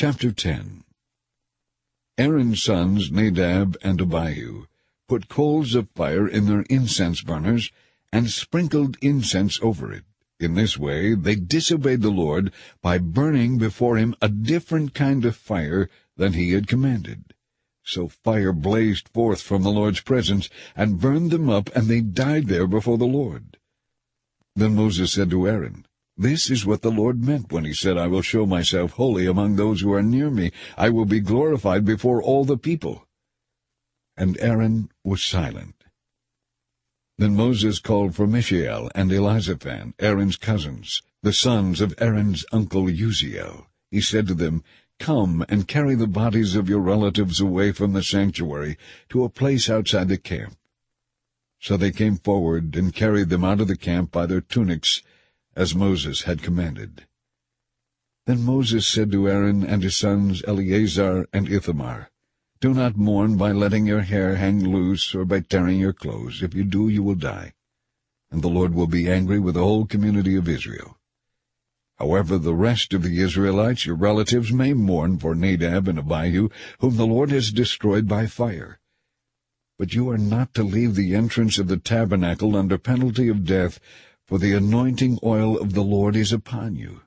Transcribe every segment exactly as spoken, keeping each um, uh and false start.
Chapter ten. Aaron's sons Nadab and Abihu put coals of fire in their incense burners, and sprinkled incense over it. In this way they disobeyed the Lord by burning before him a different kind of fire than he had commanded. So fire blazed forth from the Lord's presence, and burned them up, and they died there before the Lord. Then Moses said to Aaron, "This is what the Lord meant when he said, 'I will show myself holy among those who are near me. I will be glorified before all the people.'" And Aaron was silent. Then Moses called for Mishael and Elizaphan, Aaron's cousins, the sons of Aaron's uncle Uziel. He said to them, "Come and carry the bodies of your relatives away from the sanctuary to a place outside the camp." So they came forward and carried them out of the camp by their tunics, as Moses had commanded. Then Moses said to Aaron and his sons Eleazar and Ithamar, "Do not mourn by letting your hair hang loose or by tearing your clothes. If you do, you will die, and the Lord will be angry with the whole community of Israel. However, the rest of the Israelites, your relatives, may mourn for Nadab and Abihu, whom the Lord has destroyed by fire. But you are not to leave the entrance of the tabernacle under penalty of death, for the anointing oil of the Lord is upon you."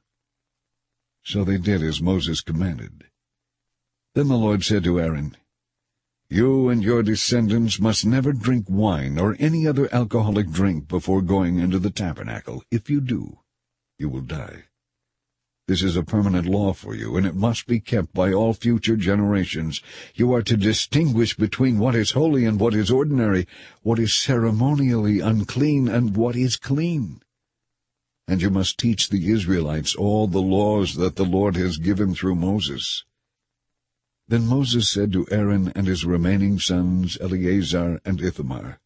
So they did as Moses commanded. Then the Lord said to Aaron, "You and your descendants must never drink wine or any other alcoholic drink before going into the tabernacle. If you do, you will die. This is a permanent law for you, and it must be kept by all future generations. You are to distinguish between what is holy and what is ordinary, what is ceremonially unclean and what is clean. And you must teach the Israelites all the laws that the Lord has given through Moses." Then Moses said to Aaron and his remaining sons, Eleazar and Ithamar,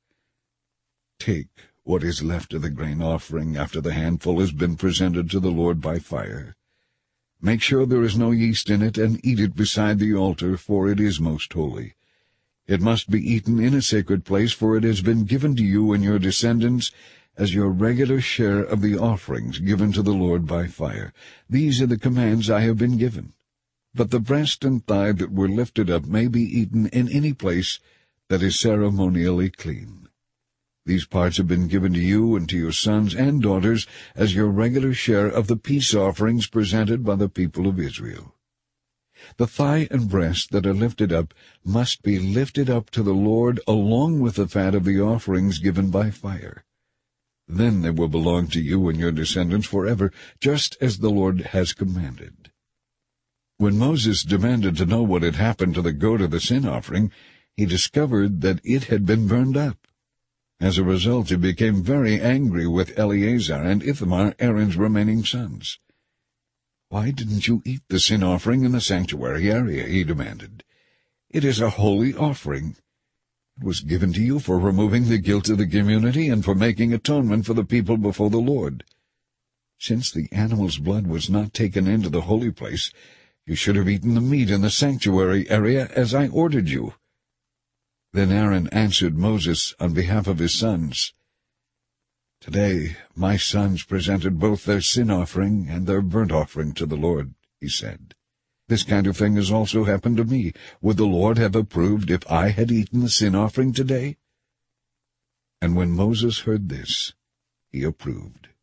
"Take what is left of the grain offering after the handful has been presented to the Lord by fire. Make sure there is no yeast in it, and eat it beside the altar, for it is most holy. It must be eaten in a sacred place, for it has been given to you and your descendants as your regular share of the offerings given to the Lord by fire. These are the commands I have been given. But the breast and thigh that were lifted up may be eaten in any place that is ceremonially clean. These parts have been given to you and to your sons and daughters as your regular share of the peace offerings presented by the people of Israel. The thigh and breast that are lifted up must be lifted up to the Lord along with the fat of the offerings given by fire. Then they will belong to you and your descendants forever, just as the Lord has commanded." When Moses demanded to know what had happened to the goat of the sin offering, he discovered that it had been burned up. As a result, he became very angry with Eleazar and Ithamar, Aaron's remaining sons. "Why didn't you eat the sin offering in the sanctuary area?" he demanded. "It is a holy offering. It was given to you for removing the guilt of the community and for making atonement for the people before the Lord. Since the animal's blood was not taken into the holy place, you should have eaten the meat in the sanctuary area as I ordered you." Then Aaron answered Moses on behalf of his sons, "Today my sons presented both their sin offering and their burnt offering to the Lord," he said. "This kind of thing has also happened to me. Would the Lord have approved if I had eaten the sin offering today?" And when Moses heard this, he approved.